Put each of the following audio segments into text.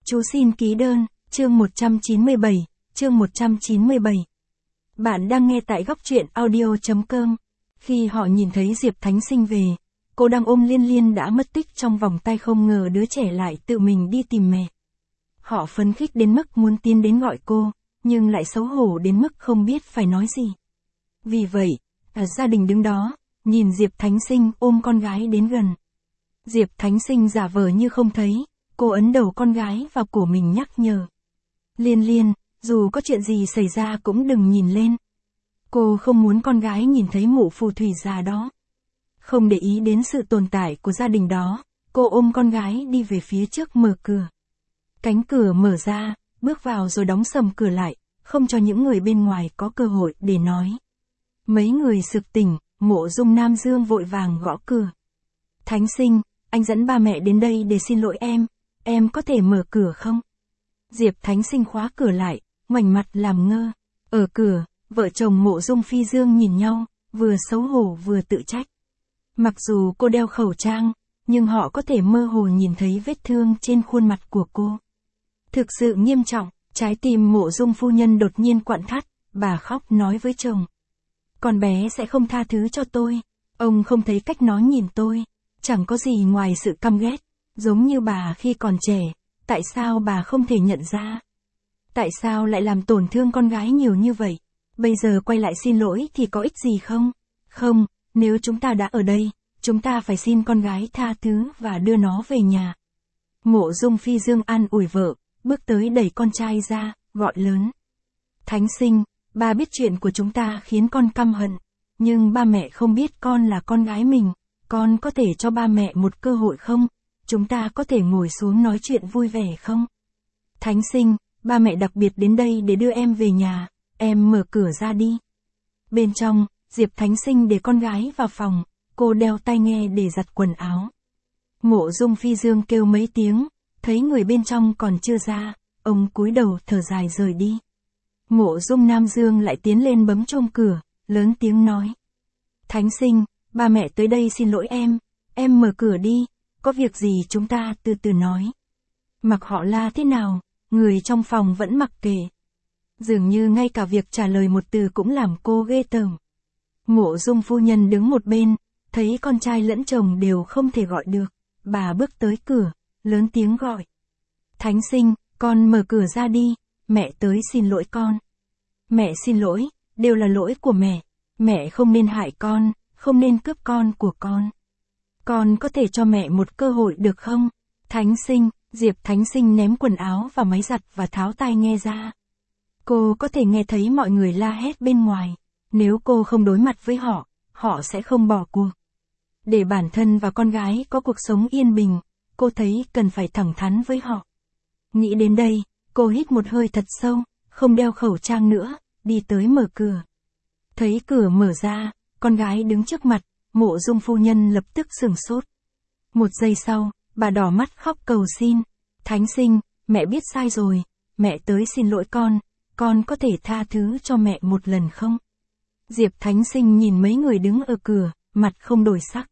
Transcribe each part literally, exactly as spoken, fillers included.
Chú xin ký đơn, chương một trăm chín mươi bảy, chương một trăm chín mươi bảy. Bạn đang nghe tại góc truyện audio chấm com. Khi họ nhìn thấy Diệp Thánh Sinh về, cô đang ôm Liên Liên đã mất tích trong vòng tay, không ngờ đứa trẻ lại tự mình đi tìm mẹ. Họ phấn khích đến mức muốn tiến đến gọi cô, nhưng lại xấu hổ đến mức không biết phải nói gì. Vì vậy, cả gia đình đứng đó, nhìn Diệp Thánh Sinh ôm con gái đến gần. Diệp Thánh Sinh giả vờ như không thấy, cô ấn đầu con gái vào cổ mình nhắc nhở. Liên Liên, dù có chuyện gì xảy ra cũng đừng nhìn lên. Cô không muốn con gái nhìn thấy mụ phù thủy già đó. Không để ý đến sự tồn tại của gia đình đó, cô ôm con gái đi về phía trước mở cửa. Cánh cửa mở ra, bước vào rồi đóng sầm cửa lại, không cho những người bên ngoài có cơ hội để nói. Mấy người sực tỉnh, Mộ Dung Nam Dương vội vàng gõ cửa. Thánh Sinh, anh dẫn ba mẹ đến đây để xin lỗi em, em có thể mở cửa không? Diệp Thánh Sinh khóa cửa lại, ngoảnh mặt làm ngơ. Ở cửa, vợ chồng Mộ Dung Phi Dương nhìn nhau, vừa xấu hổ vừa tự trách. Mặc dù cô đeo khẩu trang, nhưng họ có thể mơ hồ nhìn thấy vết thương trên khuôn mặt của cô. Thực sự nghiêm trọng, trái tim Mộ Dung phu nhân đột nhiên quặn thắt, bà khóc nói với chồng. Con bé sẽ không tha thứ cho tôi, ông không thấy cách nó nhìn tôi, chẳng có gì ngoài sự căm ghét, giống như bà khi còn trẻ, tại sao bà không thể nhận ra? Tại sao lại làm tổn thương con gái nhiều như vậy? Bây giờ quay lại xin lỗi thì có ích gì không? Không, nếu chúng ta đã ở đây, chúng ta phải xin con gái tha thứ và đưa nó về nhà. Mộ Dung Phi Dương an ủi vợ, bước tới đẩy con trai ra, gọi lớn. Thánh Sinh, ba biết chuyện của chúng ta khiến con căm hận, nhưng ba mẹ không biết con là con gái mình, con có thể cho ba mẹ một cơ hội không? Chúng ta có thể ngồi xuống nói chuyện vui vẻ không? Thánh Sinh, ba mẹ đặc biệt đến đây để đưa em về nhà, em mở cửa ra đi. Bên trong, Diệp Thánh Sinh để con gái vào phòng, cô đeo tai nghe để giặt quần áo. Mộ Dung Phi Dương kêu mấy tiếng, thấy người bên trong còn chưa ra, ông cúi đầu thở dài rời đi. Mộ Dung Nam Dương lại tiến lên bấm chuông cửa, lớn tiếng nói. Thánh Sinh, ba mẹ tới đây xin lỗi em, em mở cửa đi, có việc gì chúng ta từ từ nói. Mặc họ la thế nào, người trong phòng vẫn mặc kệ. Dường như ngay cả việc trả lời một từ cũng làm cô ghê tởm. Mộ Dung phu nhân đứng một bên, thấy con trai lẫn chồng đều không thể gọi được, bà bước tới cửa, lớn tiếng gọi. Thánh Sinh, con mở cửa ra đi, mẹ tới xin lỗi con. Mẹ xin lỗi, đều là lỗi của mẹ, mẹ không nên hại con, không nên cướp con của con. Con có thể cho mẹ một cơ hội được không? Thánh Sinh, Diệp Thánh Sinh ném quần áo vào máy giặt và tháo tai nghe ra. Cô có thể nghe thấy mọi người la hét bên ngoài, nếu cô không đối mặt với họ, họ sẽ không bỏ cuộc. Để bản thân và con gái có cuộc sống yên bình, cô thấy cần phải thẳng thắn với họ. Nghĩ đến đây, cô hít một hơi thật sâu, không đeo khẩu trang nữa, đi tới mở cửa. Thấy cửa mở ra, con gái đứng trước mặt, Mộ Dung phu nhân lập tức sửng sốt. Một giây sau, bà đỏ mắt khóc cầu xin. Thánh Sinh, mẹ biết sai rồi, mẹ tới xin lỗi con, con có thể tha thứ cho mẹ một lần không? Diệp Thánh Sinh nhìn mấy người đứng ở cửa, mặt không đổi sắc.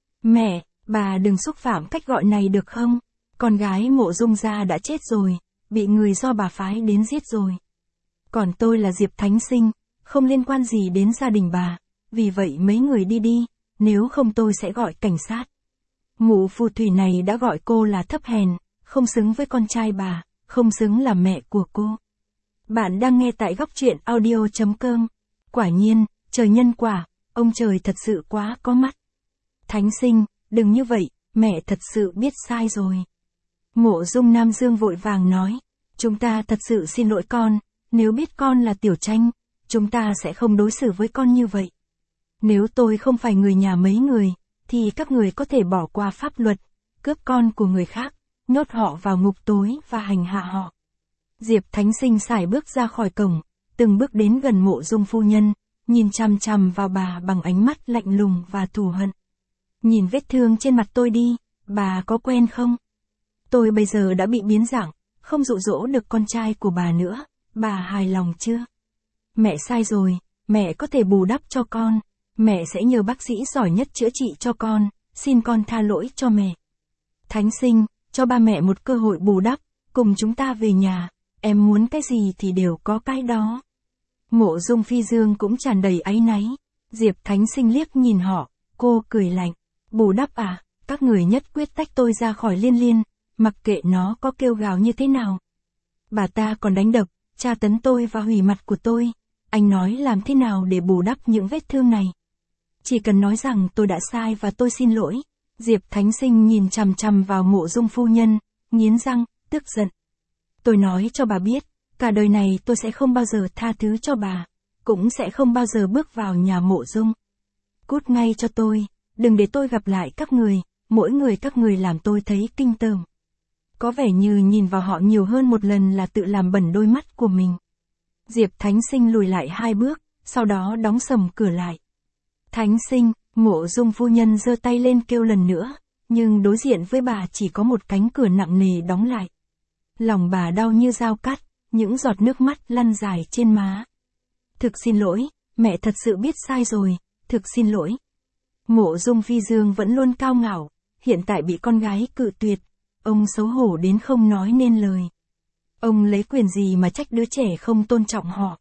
Mẹ, bà đừng xúc phạm cách gọi này được không? Con gái Mộ Dung gia đã chết rồi, bị người do bà phái đến giết rồi. Còn tôi là Diệp Thánh Sinh, không liên quan gì đến gia đình bà, vì vậy mấy người đi đi, nếu không tôi sẽ gọi cảnh sát. Mụ phù thủy này đã gọi cô là thấp hèn, không xứng với con trai bà, không xứng là mẹ của cô. Bạn đang nghe tại góc truyện audio chấm com. Quả nhiên, trời nhân quả, ông trời thật sự quá có mắt. Thánh Sinh, đừng như vậy, mẹ thật sự biết sai rồi. Mộ Dung Nam Dương vội vàng nói, chúng ta thật sự xin lỗi con, nếu biết con là Tiểu Tranh, chúng ta sẽ không đối xử với con như vậy. Nếu tôi không phải người nhà mấy người, thì các người có thể bỏ qua pháp luật, cướp con của người khác, nhốt họ vào ngục tối và hành hạ họ. Diệp Thánh Sinh sải bước ra khỏi cổng, từng bước đến gần Mộ Dung phu nhân, nhìn chằm chằm vào bà bằng ánh mắt lạnh lùng và thù hận. Nhìn vết thương trên mặt tôi đi, bà có quen không? Tôi bây giờ đã bị biến dạng, không dụ dỗ được con trai của bà nữa, bà hài lòng chưa? Mẹ sai rồi, mẹ có thể bù đắp cho con, mẹ sẽ nhờ bác sĩ giỏi nhất chữa trị cho con, xin con tha lỗi cho mẹ. Thánh Sinh, cho ba mẹ một cơ hội bù đắp, cùng chúng ta về nhà, em muốn cái gì thì đều có cái đó. Mộ Dung Phi Dương cũng tràn đầy áy náy. Diệp Thánh Sinh liếc nhìn họ, cô cười lạnh. Bù đắp à, các người nhất quyết tách tôi ra khỏi Liên Liên, mặc kệ nó có kêu gào như thế nào. Bà ta còn đánh đập, tra tấn tôi và hủy mặt của tôi. Anh nói làm thế nào để bù đắp những vết thương này? Chỉ cần nói rằng tôi đã sai và tôi xin lỗi. Diệp Thánh Sinh nhìn chằm chằm vào Mộ Dung phu nhân, nghiến răng, tức giận. Tôi nói cho bà biết, cả đời này tôi sẽ không bao giờ tha thứ cho bà, cũng sẽ không bao giờ bước vào nhà Mộ Dung. Cút ngay cho tôi, đừng để tôi gặp lại các người, mỗi người các người làm tôi thấy kinh tởm. Có vẻ như nhìn vào họ nhiều hơn một lần là tự làm bẩn đôi mắt của mình. Diệp Thánh Sinh lùi lại hai bước, sau đó đóng sầm cửa lại. Thánh Sinh, Mộ Dung phu nhân giơ tay lên kêu lần nữa, nhưng đối diện với bà chỉ có một cánh cửa nặng nề đóng lại. Lòng bà đau như dao cắt, những giọt nước mắt lăn dài trên má. Thực xin lỗi, mẹ thật sự biết sai rồi, thực xin lỗi. Mộ Dung Phi Dương vẫn luôn cao ngạo, hiện tại bị con gái cự tuyệt, ông xấu hổ đến không nói nên lời. Ông lấy quyền gì mà trách đứa trẻ không tôn trọng họ.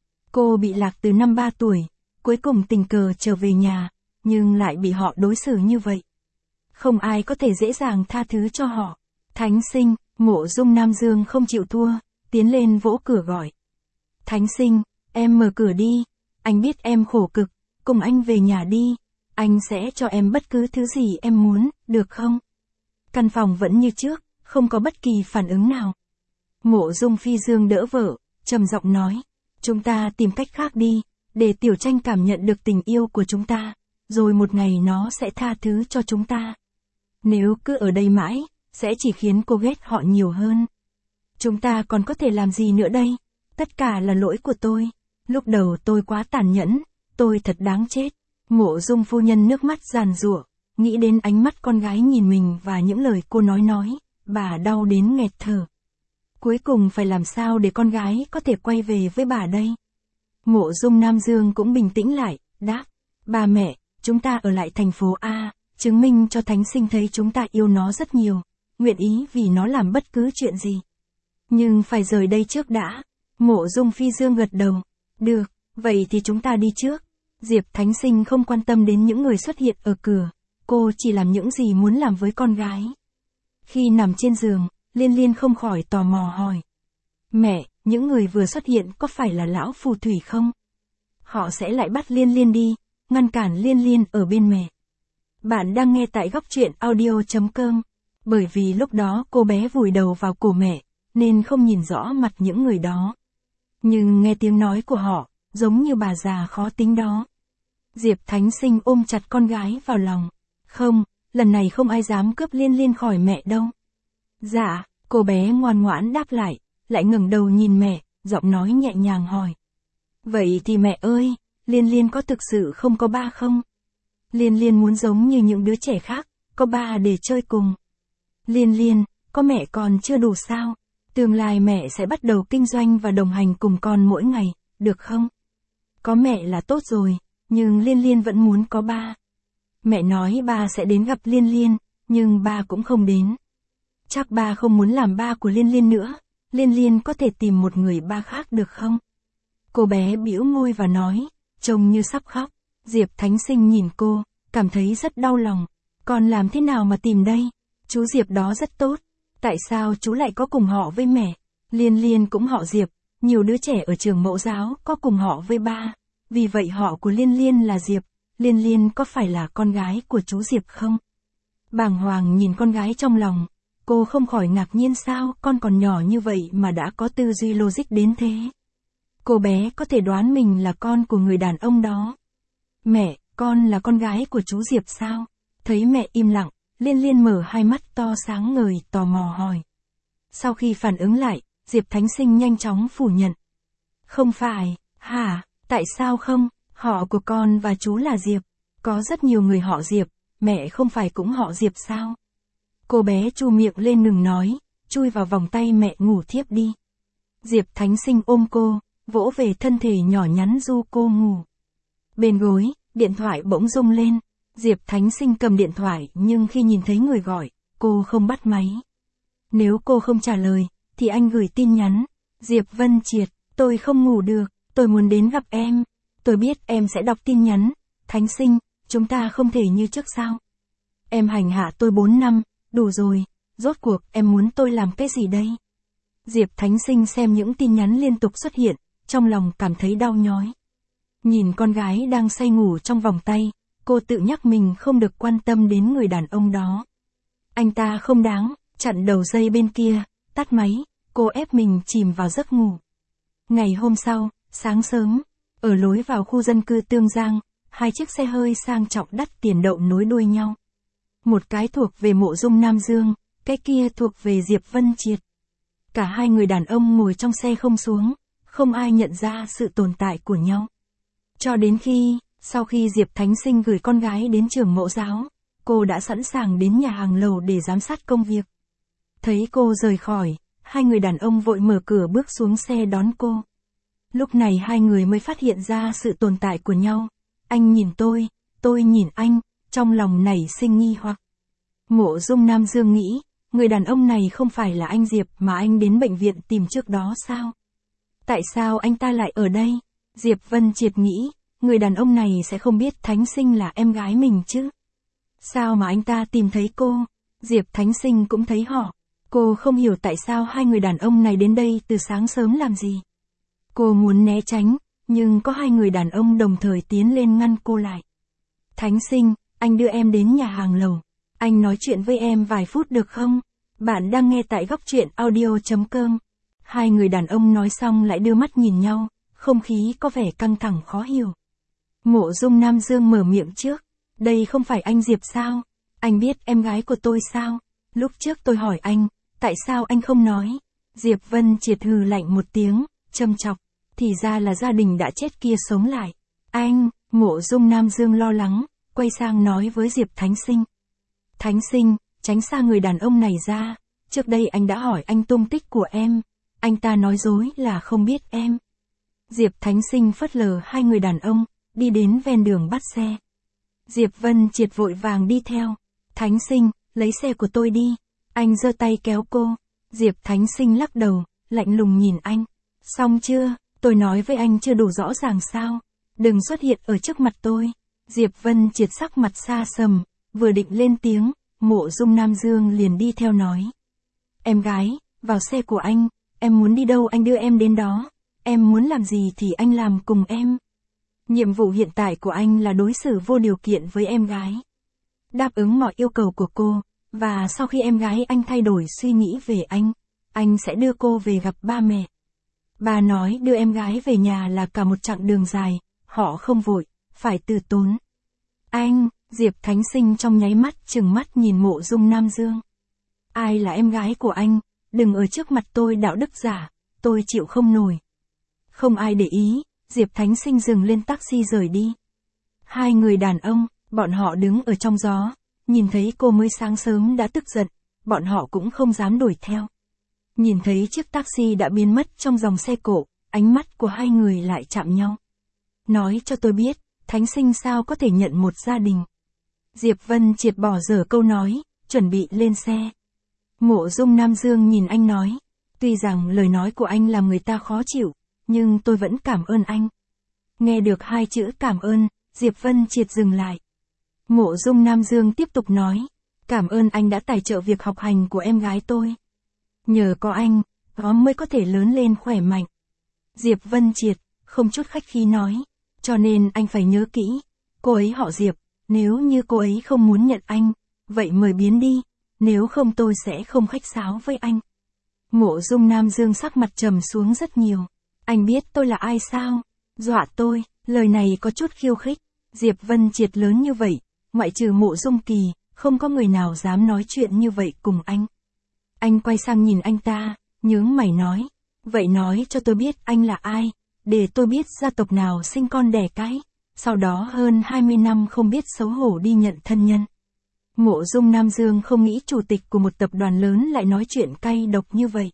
Cô bị lạc từ năm ba tuổi, cuối cùng tình cờ trở về nhà, nhưng lại bị họ đối xử như vậy. Không ai có thể dễ dàng tha thứ cho họ. Thánh Sinh, Mộ Dung Nam Dương không chịu thua, tiến lên vỗ cửa gọi. Thánh Sinh, em mở cửa đi, anh biết em khổ cực, cùng anh về nhà đi, anh sẽ cho em bất cứ thứ gì em muốn, được không? Căn phòng vẫn như trước, không có bất kỳ phản ứng nào. Mộ Dung Phi Dương đỡ vợ, trầm giọng nói, chúng ta tìm cách khác đi, để Tiểu Tranh cảm nhận được tình yêu của chúng ta, rồi một ngày nó sẽ tha thứ cho chúng ta. Nếu cứ ở đây mãi, sẽ chỉ khiến cô ghét họ nhiều hơn. Chúng ta còn có thể làm gì nữa đây? Tất cả là lỗi của tôi. Lúc đầu tôi quá tàn nhẫn, tôi thật đáng chết. Mộ Dung phu nhân nước mắt giàn giụa, nghĩ đến ánh mắt con gái nhìn mình và những lời cô nói nói, bà đau đến nghẹt thở. Cuối cùng phải làm sao để con gái có thể quay về với bà đây? Mộ Dung Nam Dương cũng bình tĩnh lại, đáp, bà mẹ, chúng ta ở lại thành phố A, chứng minh cho Thánh Sinh thấy chúng ta yêu nó rất nhiều, nguyện ý vì nó làm bất cứ chuyện gì. Nhưng phải rời đây trước đã. Mộ Dung Phi Dương gật đầu, được, vậy thì chúng ta đi trước. Diệp Thánh Sinh không quan tâm đến những người xuất hiện ở cửa, cô chỉ làm những gì muốn làm với con gái. Khi nằm trên giường, Liên Liên không khỏi tò mò hỏi. Mẹ, những người vừa xuất hiện có phải là lão phù thủy không? Họ sẽ lại bắt Liên Liên đi, ngăn cản Liên Liên ở bên mẹ. Bạn đang nghe tại góc truyện audio chấm com. Bởi vì lúc đó cô bé vùi đầu vào cổ mẹ, nên không nhìn rõ mặt những người đó. Nhưng nghe tiếng nói của họ, giống như bà già khó tính đó. Diệp Thánh Sinh ôm chặt con gái vào lòng. Không, lần này không ai dám cướp Liên Liên khỏi mẹ đâu. Dạ, cô bé ngoan ngoãn đáp lại, lại ngẩng đầu nhìn mẹ, giọng nói nhẹ nhàng hỏi. Vậy thì mẹ ơi, Liên Liên có thực sự không có ba không? Liên Liên muốn giống như những đứa trẻ khác, có ba để chơi cùng. Liên Liên, có mẹ còn chưa đủ sao? Tương lai mẹ sẽ bắt đầu kinh doanh và đồng hành cùng con mỗi ngày, được không? Có mẹ là tốt rồi, nhưng Liên Liên vẫn muốn có ba. Mẹ nói ba sẽ đến gặp Liên Liên, nhưng ba cũng không đến. Chắc ba không muốn làm ba của Liên Liên nữa, Liên Liên có thể tìm một người ba khác được không? Cô bé bĩu môi và nói, trông như sắp khóc. Diệp Thánh Sinh nhìn cô, cảm thấy rất đau lòng. Con làm thế nào mà tìm đây? Chú Diệp đó rất tốt. Tại sao chú lại có cùng họ với mẹ? Liên Liên cũng họ Diệp, nhiều đứa trẻ ở trường mẫu giáo có cùng họ với ba. Vì vậy họ của Liên Liên là Diệp. Liên Liên có phải là con gái của chú Diệp không? Bàng hoàng nhìn con gái trong lòng, cô không khỏi ngạc nhiên sao con còn nhỏ như vậy mà đã có tư duy logic đến thế. Cô bé có thể đoán mình là con của người đàn ông đó. Mẹ, con là con gái của chú Diệp sao? Thấy mẹ im lặng, Liên Liên mở hai mắt to sáng ngời tò mò hỏi. Sau khi phản ứng lại, Diệp Thánh Sinh nhanh chóng phủ nhận. Không phải, hả, tại sao không? Họ của con và chú là Diệp. Có rất nhiều người họ Diệp, mẹ không phải cũng họ Diệp sao? Cô bé chu miệng lên ngừng nói, chui vào vòng tay mẹ ngủ thiếp đi. Diệp Thánh Sinh ôm cô, vỗ về thân thể nhỏ nhắn du cô ngủ. Bên gối, điện thoại bỗng rung lên. Diệp Thánh Sinh cầm điện thoại nhưng khi nhìn thấy người gọi, cô không bắt máy. Nếu cô không trả lời, thì anh gửi tin nhắn. Diệp Vân Triệt, tôi không ngủ được, tôi muốn đến gặp em. Tôi biết em sẽ đọc tin nhắn. Thánh Sinh, chúng ta không thể như trước sao? Em hành hạ tôi bốn năm, đủ rồi, rốt cuộc em muốn tôi làm cái gì đây? Diệp Thánh Sinh xem những tin nhắn liên tục xuất hiện, trong lòng cảm thấy đau nhói. Nhìn con gái đang say ngủ trong vòng tay, cô tự nhắc mình không được quan tâm đến người đàn ông đó. Anh ta không đáng, chặn đầu dây bên kia, tắt máy, cô ép mình chìm vào giấc ngủ. Ngày hôm sau, sáng sớm, ở lối vào khu dân cư Tương Giang, hai chiếc xe hơi sang trọng đắt tiền đậu nối đuôi nhau. Một cái thuộc về Mộ Dung Nam Dương, cái kia thuộc về Diệp Vân Triệt. Cả hai người đàn ông ngồi trong xe không xuống, không ai nhận ra sự tồn tại của nhau. Cho đến khi, sau khi Diệp Thánh Sinh gửi con gái đến trường mẫu giáo, cô đã sẵn sàng đến nhà hàng lầu để giám sát công việc. Thấy cô rời khỏi, hai người đàn ông vội mở cửa bước xuống xe đón cô. Lúc này hai người mới phát hiện ra sự tồn tại của nhau. Anh nhìn tôi, tôi nhìn anh, trong lòng nảy sinh nghi hoặc. Mộ Dung Nam Dương nghĩ, người đàn ông này không phải là anh Diệp mà anh đến bệnh viện tìm trước đó sao? Tại sao anh ta lại ở đây? Diệp Vân Triệt nghĩ, người đàn ông này sẽ không biết Thánh Sinh là em gái mình chứ? Sao mà anh ta tìm thấy cô? Diệp Thánh Sinh cũng thấy họ. Cô không hiểu tại sao hai người đàn ông này đến đây từ sáng sớm làm gì. Cô muốn né tránh, nhưng có hai người đàn ông đồng thời tiến lên ngăn cô lại. Thánh Sinh, anh đưa em đến nhà hàng lầu. Anh nói chuyện với em vài phút được không? Bạn đang nghe tại góc truyện audio chấm com. Hai người đàn ông nói xong lại đưa mắt nhìn nhau, không khí có vẻ căng thẳng khó hiểu. Mộ Dung Nam Dương mở miệng trước. Đây không phải anh Diệp sao? Anh biết em gái của tôi sao? Lúc trước tôi hỏi anh, tại sao anh không nói? Diệp Vân Triệt hừ lạnh một tiếng, châm chọc. Thì ra là gia đình đã chết kia sống lại. Anh, Mộ Dung Nam Dương lo lắng, quay sang nói với Diệp Thánh Sinh. Thánh Sinh, tránh xa người đàn ông này ra. Trước đây anh đã hỏi anh tung tích của em. Anh ta nói dối là không biết em. Diệp Thánh Sinh phớt lờ hai người đàn ông, đi đến ven đường bắt xe. Diệp Vân Triệt vội vàng đi theo. Thánh Sinh, lấy xe của tôi đi. Anh giơ tay kéo cô. Diệp Thánh Sinh lắc đầu, lạnh lùng nhìn anh. Xong chưa, tôi nói với anh chưa đủ rõ ràng sao? Đừng xuất hiện ở trước mặt tôi. Diệp Vân Triệt sắc mặt xa sầm, vừa định lên tiếng, Mộ Dung Nam Dương liền đi theo nói. Em gái, vào xe của anh, em muốn đi đâu anh đưa em đến đó. Em muốn làm gì thì anh làm cùng em. Nhiệm vụ hiện tại của anh là đối xử vô điều kiện với em gái. Đáp ứng mọi yêu cầu của cô, và sau khi em gái anh thay đổi suy nghĩ về anh, anh sẽ đưa cô về gặp ba mẹ. Bà nói đưa em gái về nhà là cả một chặng đường dài, họ không vội, phải từ tốn. Anh, Diệp Thánh Sinh trong nháy mắt trừng mắt nhìn Mộ Dung Nam Dương. Ai là em gái của anh, đừng ở trước mặt tôi đạo đức giả, tôi chịu không nổi. Không ai để ý, Diệp Thánh Sinh dừng lên taxi rời đi. Hai người đàn ông, bọn họ đứng ở trong gió, nhìn thấy cô mới sáng sớm đã tức giận, bọn họ cũng không dám đuổi theo. Nhìn thấy chiếc taxi đã biến mất trong dòng xe cộ, ánh mắt của hai người lại chạm nhau. Nói cho tôi biết, Thánh Sinh sao có thể nhận một gia đình. Diệp Vân Triệt bỏ dở câu nói, chuẩn bị lên xe. Mộ Dung Nam Dương nhìn anh nói, tuy rằng lời nói của anh làm người ta khó chịu, nhưng tôi vẫn cảm ơn anh. Nghe được hai chữ cảm ơn, Diệp Vân Triệt dừng lại. Mộ Dung Nam Dương tiếp tục nói, cảm ơn anh đã tài trợ việc học hành của em gái tôi. Nhờ có anh, nó mới có thể lớn lên khỏe mạnh. Diệp Vân Triệt, không chút khách khí nói, cho nên anh phải nhớ kỹ, cô ấy họ Diệp, nếu như cô ấy không muốn nhận anh, vậy mời biến đi, nếu không tôi sẽ không khách sáo với anh. Mộ Dung Nam Dương sắc mặt trầm xuống rất nhiều. Anh biết tôi là ai sao? Dọa tôi, lời này có chút khiêu khích. Diệp Vân Triệt lớn như vậy, ngoại trừ Mộ Dung Kỳ, không có người nào dám nói chuyện như vậy cùng anh. Anh quay sang nhìn anh ta, nhướng mày nói, vậy nói cho tôi biết anh là ai, để tôi biết gia tộc nào sinh con đẻ cái, sau đó hơn hai mươi năm không biết xấu hổ đi nhận thân nhân. Mộ Dung Nam Dương không nghĩ chủ tịch của một tập đoàn lớn lại nói chuyện cay độc như vậy.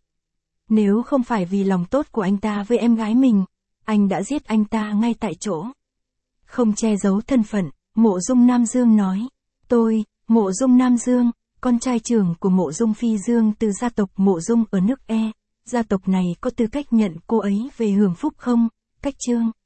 Nếu không phải vì lòng tốt của anh ta với em gái mình, anh đã giết anh ta ngay tại chỗ. Không che giấu thân phận, Mộ Dung Nam Dương nói, tôi, Mộ Dung Nam Dương, con trai trưởng của Mộ Dung Phi Dương từ gia tộc Mộ Dung ở nước E, gia tộc này có tư cách nhận cô ấy về hưởng phúc không? Cách chương